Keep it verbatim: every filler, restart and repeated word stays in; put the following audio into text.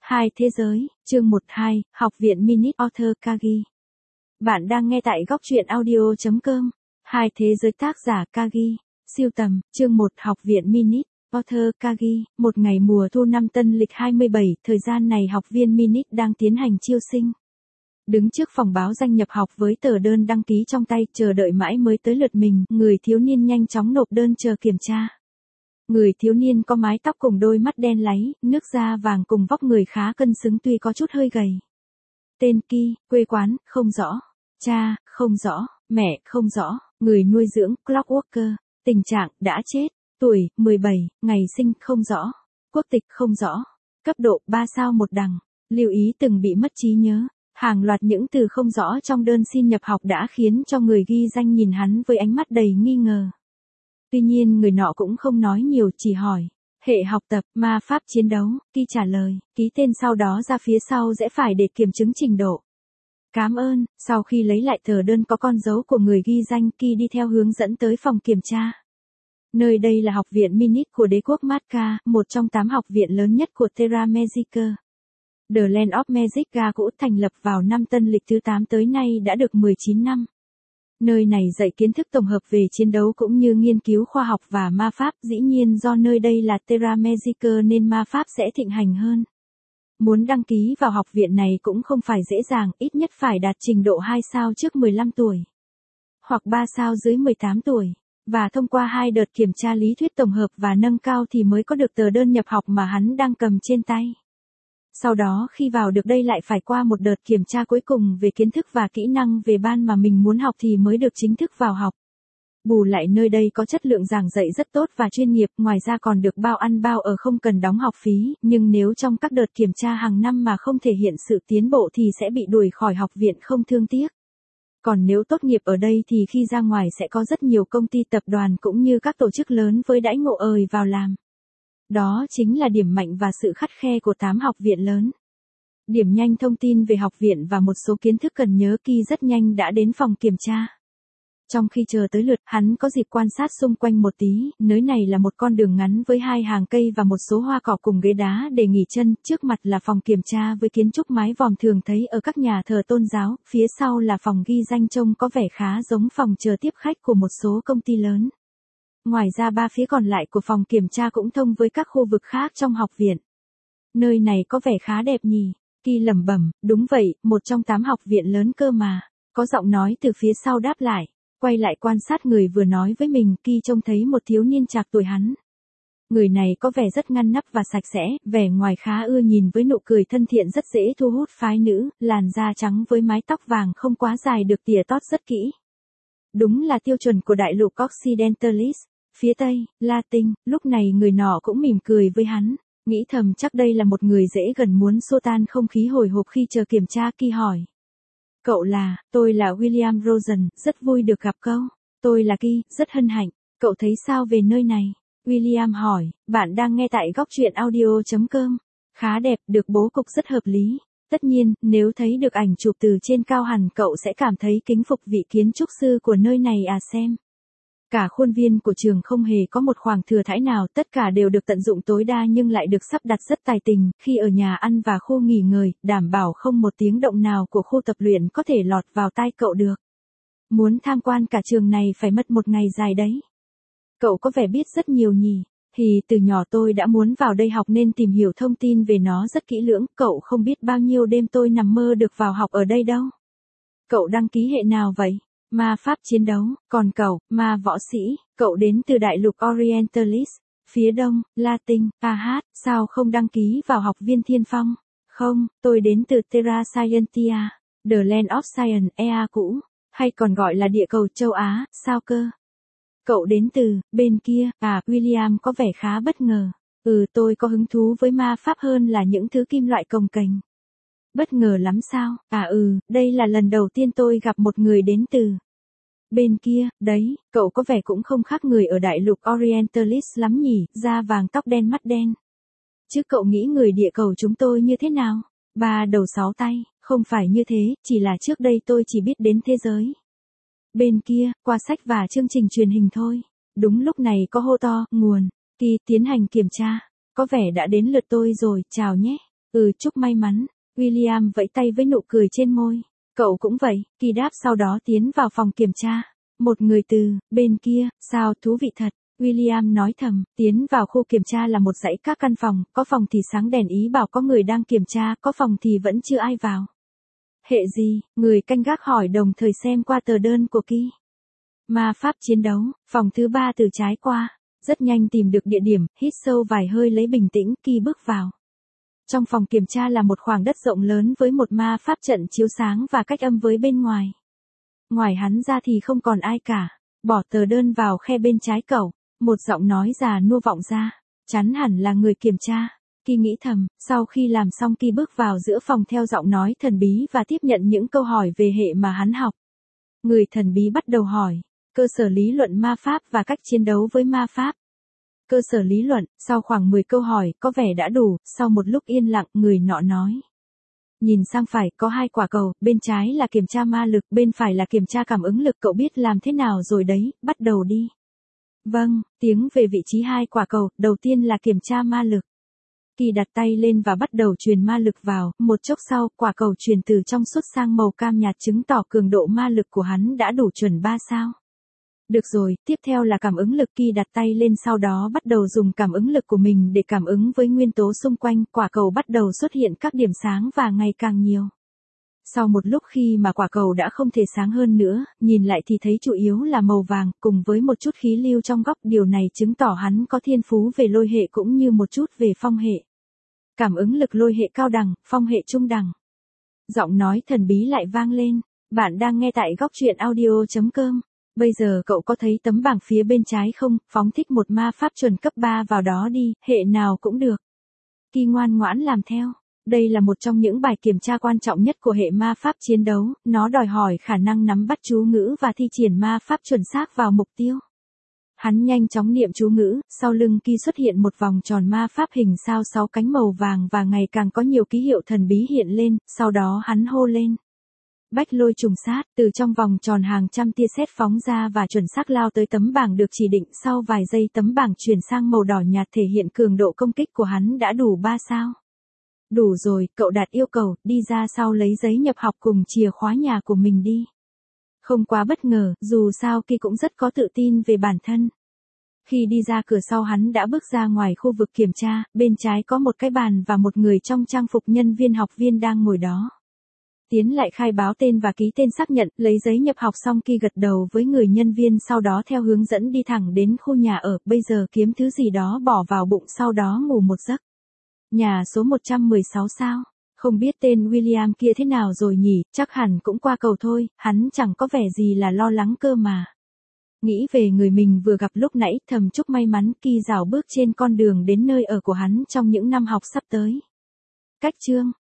Hai thế giới, chương một hai, Học viện Minute Author Kagi. Bạn đang nghe tại góc truyện audio chấm com. Hai thế giới tác giả Kagi. Siêu tầm, chương một Học viện Minute Author Kagi. Một ngày mùa thu năm Tân lịch hai mươi bảy, thời gian này học viên Minute đang tiến hành chiêu sinh. Đứng trước phòng báo danh nhập học với tờ đơn đăng ký trong tay, chờ đợi mãi mới tới lượt mình, người thiếu niên nhanh chóng nộp đơn chờ kiểm tra. Người thiếu niên có mái tóc cùng đôi mắt đen láy, nước da vàng cùng vóc người khá cân xứng tuy có chút hơi gầy. Tên Ki, quê quán, không rõ. Cha, không rõ. Mẹ, không rõ. Người nuôi dưỡng, Clockworker. Tình trạng, đã chết. Tuổi, mười bảy. Ngày sinh, không rõ. Quốc tịch, không rõ. Cấp độ, ba sao một đằng. Lưu ý từng bị mất trí nhớ. Hàng loạt những từ không rõ trong đơn xin nhập học đã khiến cho người ghi danh nhìn hắn với ánh mắt đầy nghi ngờ. Tuy nhiên người nọ cũng không nói nhiều, chỉ hỏi. Hệ học tập, ma pháp chiến đấu, Ki trả lời, ký tên sau đó ra phía sau sẽ phải để kiểm chứng trình độ. Cảm ơn. Sau khi lấy lại tờ đơn có con dấu của người ghi danh, Ki đi theo hướng dẫn tới phòng kiểm tra. Nơi đây là học viện Minute của đế quốc Marca, một trong tám học viện lớn nhất của Terra Magica. The Land of Magica cũ thành lập vào năm Tân lịch thứ tám tới nay đã được mười chín năm. Nơi này dạy kiến thức tổng hợp về chiến đấu cũng như nghiên cứu khoa học và ma pháp, dĩ nhiên do nơi đây là Terra Magica nên ma pháp sẽ thịnh hành hơn. Muốn đăng ký vào học viện này cũng không phải dễ dàng, ít nhất phải đạt trình độ hai sao trước mười lăm tuổi, hoặc ba sao dưới mười tám tuổi, và thông qua hai đợt kiểm tra lý thuyết tổng hợp và nâng cao thì mới có được tờ đơn nhập học mà hắn đang cầm trên tay. Sau đó khi vào được đây lại phải qua một đợt kiểm tra cuối cùng về kiến thức và kỹ năng về ban mà mình muốn học thì mới được chính thức vào học. Bù lại nơi đây có chất lượng giảng dạy rất tốt và chuyên nghiệp, ngoài ra còn được bao ăn bao ở không cần đóng học phí, nhưng nếu trong các đợt kiểm tra hàng năm mà không thể hiện sự tiến bộ thì sẽ bị đuổi khỏi học viện không thương tiếc. Còn nếu tốt nghiệp ở đây thì khi ra ngoài sẽ có rất nhiều công ty tập đoàn cũng như các tổ chức lớn với đãi ngộ ời vào làm. Đó chính là điểm mạnh và sự khắt khe của tám học viện lớn. Điểm nhanh thông tin về học viện và một số kiến thức cần nhớ. Ki rất nhanh đã đến phòng kiểm tra. Trong khi chờ tới lượt, hắn có dịp quan sát xung quanh một tí, nơi này là một con đường ngắn với hai hàng cây và một số hoa cỏ cùng ghế đá để nghỉ chân, trước mặt là phòng kiểm tra với kiến trúc mái vòm thường thấy ở các nhà thờ tôn giáo, phía sau là phòng ghi danh trông có vẻ khá giống phòng chờ tiếp khách của một số công ty lớn. Ngoài ra ba phía còn lại của phòng kiểm tra cũng thông với các khu vực khác trong học viện. Nơi này có vẻ khá đẹp nhỉ? Ki lẩm bẩm, đúng vậy, một trong tám học viện lớn cơ mà. Có giọng nói từ phía sau đáp lại. Quay lại quan sát người vừa nói với mình, Ki trông thấy một thiếu niên trạc tuổi hắn. Người này có vẻ rất ngăn nắp và sạch sẽ, vẻ ngoài khá ưa nhìn với nụ cười thân thiện rất dễ thu hút phái nữ, làn da trắng với mái tóc vàng không quá dài được tỉa tót rất kỹ. Đúng là tiêu chuẩn của đại lục Occidentalis. Phía Tây, Latin, lúc này người nọ cũng mỉm cười với hắn, nghĩ thầm chắc đây là một người dễ gần muốn xua tan không khí hồi hộp khi chờ kiểm tra. Ki hỏi. Cậu là, tôi là William Rosen, rất vui được gặp cậu. Tôi là Ki, rất hân hạnh. Cậu thấy sao về nơi này? William hỏi, bạn đang nghe tại góc truyện audio chấm com. Khá đẹp, được bố cục rất hợp lý. Tất nhiên, nếu thấy được ảnh chụp từ trên cao hẳn cậu sẽ cảm thấy kính phục vị kiến trúc sư của nơi này à xem. Cả khuôn viên của trường không hề có một khoảng thừa thãi nào, tất cả đều được tận dụng tối đa nhưng lại được sắp đặt rất tài tình, khi ở nhà ăn và khu nghỉ ngơi, đảm bảo không một tiếng động nào của khu tập luyện có thể lọt vào tai cậu được. Muốn tham quan cả trường này phải mất một ngày dài đấy. Cậu có vẻ biết rất nhiều nhỉ? Thì từ nhỏ tôi đã muốn vào đây học nên tìm hiểu thông tin về nó rất kỹ lưỡng, cậu không biết bao nhiêu đêm tôi nằm mơ được vào học ở đây đâu. Cậu đăng ký hệ nào vậy? Ma pháp chiến đấu, còn cậu, ma võ sĩ, cậu đến từ đại lục Orientalis, phía đông, Latin, a hát, sao không đăng ký vào học viên Thiên Phong? Không, tôi đến từ Terra Scientia, The Land of Science, e a cũ, hay còn gọi là địa cầu châu Á, sao cơ? Cậu đến từ, bên kia, à, William có vẻ khá bất ngờ. Ừ, tôi có hứng thú với ma pháp hơn là những thứ kim loại cồng kềnh. Bất ngờ lắm sao? À ừ, đây là lần đầu tiên tôi gặp một người đến từ bên kia, đấy, cậu có vẻ cũng không khác người ở đại lục Orientalis lắm nhỉ, da vàng tóc đen mắt đen. Chứ cậu nghĩ người địa cầu chúng tôi như thế nào? Ba đầu sáu tay, không phải như thế, chỉ là trước đây tôi chỉ biết đến thế giới bên kia, qua sách và chương trình truyền hình thôi. Đúng lúc này có hô to, nguồn, Ki tiến hành kiểm tra. Có vẻ đã đến lượt tôi rồi, chào nhé. Ừ, chúc may mắn. William vẫy tay với nụ cười trên môi. Cậu cũng vậy, Kỳ đáp sau đó tiến vào phòng kiểm tra. Một người từ bên kia, sao thú vị thật. William nói thầm, tiến vào khu kiểm tra là một dãy các căn phòng, có phòng thì sáng đèn ý bảo có người đang kiểm tra, có phòng thì vẫn chưa ai vào. Hệ gì? Người canh gác hỏi đồng thời xem qua tờ đơn của Kỳ. Ma pháp chiến đấu, phòng thứ ba từ trái qua. Rất nhanh tìm được địa điểm, hít sâu vài hơi lấy bình tĩnh, Kỳ bước vào. Trong phòng kiểm tra là một khoảng đất rộng lớn với một ma pháp trận chiếu sáng và cách âm với bên ngoài. Ngoài hắn ra thì không còn ai cả. Bỏ tờ đơn vào khe bên trái cậu. Một giọng nói già nua vọng ra. Chắn hẳn là người kiểm tra. Kỳ nghĩ thầm, sau khi làm xong Kỳ bước vào giữa phòng theo giọng nói thần bí và tiếp nhận những câu hỏi về hệ mà hắn học. Người thần bí bắt đầu hỏi. Cơ sở lý luận ma pháp và cách chiến đấu với ma pháp. Cơ sở lý luận, sau khoảng mười câu hỏi, có vẻ đã đủ, sau một lúc yên lặng, người nọ nói. Nhìn sang phải, có hai quả cầu, bên trái là kiểm tra ma lực, bên phải là kiểm tra cảm ứng lực, cậu biết làm thế nào rồi đấy, bắt đầu đi. Vâng, tiếng về vị trí hai quả cầu, đầu tiên là kiểm tra ma lực. Kỳ đặt tay lên và bắt đầu truyền ma lực vào, một chốc sau, quả cầu truyền từ trong suốt sang màu cam nhạt chứng tỏ cường độ ma lực của hắn đã đủ chuẩn ba sao. Được rồi, tiếp theo là cảm ứng lực. Kỳ đặt tay lên sau đó bắt đầu dùng cảm ứng lực của mình để cảm ứng với nguyên tố xung quanh, quả cầu bắt đầu xuất hiện các điểm sáng và ngày càng nhiều. Sau một lúc khi mà quả cầu đã không thể sáng hơn nữa, nhìn lại thì thấy chủ yếu là màu vàng, cùng với một chút khí lưu trong góc, điều này chứng tỏ hắn có thiên phú về lôi hệ cũng như một chút về phong hệ. Cảm ứng lực lôi hệ cao đẳng, phong hệ trung đẳng. Giọng nói thần bí lại vang lên, bạn đang nghe tại góc truyện audio chấm com. Bây giờ cậu có thấy tấm bảng phía bên trái không, phóng thích một ma pháp chuẩn cấp ba vào đó đi, hệ nào cũng được. Kỳ ngoan ngoãn làm theo. Đây là một trong những bài kiểm tra quan trọng nhất của hệ ma pháp chiến đấu, nó đòi hỏi khả năng nắm bắt chú ngữ và thi triển ma pháp chuẩn xác vào mục tiêu. Hắn nhanh chóng niệm chú ngữ, sau lưng Kỳ xuất hiện một vòng tròn ma pháp hình sao sáu cánh màu vàng và ngày càng có nhiều ký hiệu thần bí hiện lên, sau đó hắn hô lên. Bách lôi trùng sát, từ trong vòng tròn hàng trăm tia sét phóng ra và chuẩn xác lao tới tấm bảng được chỉ định, sau vài giây tấm bảng chuyển sang màu đỏ nhạt thể hiện cường độ công kích của hắn đã đủ ba sao. Đủ rồi, cậu đạt yêu cầu, đi ra sau lấy giấy nhập học cùng chìa khóa nhà của mình đi. Không quá bất ngờ, dù sao Kỳ cũng rất có tự tin về bản thân. Khi đi ra cửa sau hắn đã bước ra ngoài khu vực kiểm tra, bên trái có một cái bàn và một người trong trang phục nhân viên học viên đang ngồi đó. Tiến lại khai báo tên và ký tên xác nhận, lấy giấy nhập học xong Kỳ gật đầu với người nhân viên, sau đó theo hướng dẫn đi thẳng đến khu nhà ở, bây giờ kiếm thứ gì đó bỏ vào bụng sau đó ngủ một giấc. Nhà số một trăm mười sáu sao? Không biết tên William kia thế nào rồi nhỉ, chắc hẳn cũng qua cầu thôi, hắn chẳng có vẻ gì là lo lắng cơ mà. Nghĩ về người mình vừa gặp lúc nãy, thầm chúc may mắn, Kỳ rảo bước trên con đường đến nơi ở của hắn trong những năm học sắp tới. Cách chương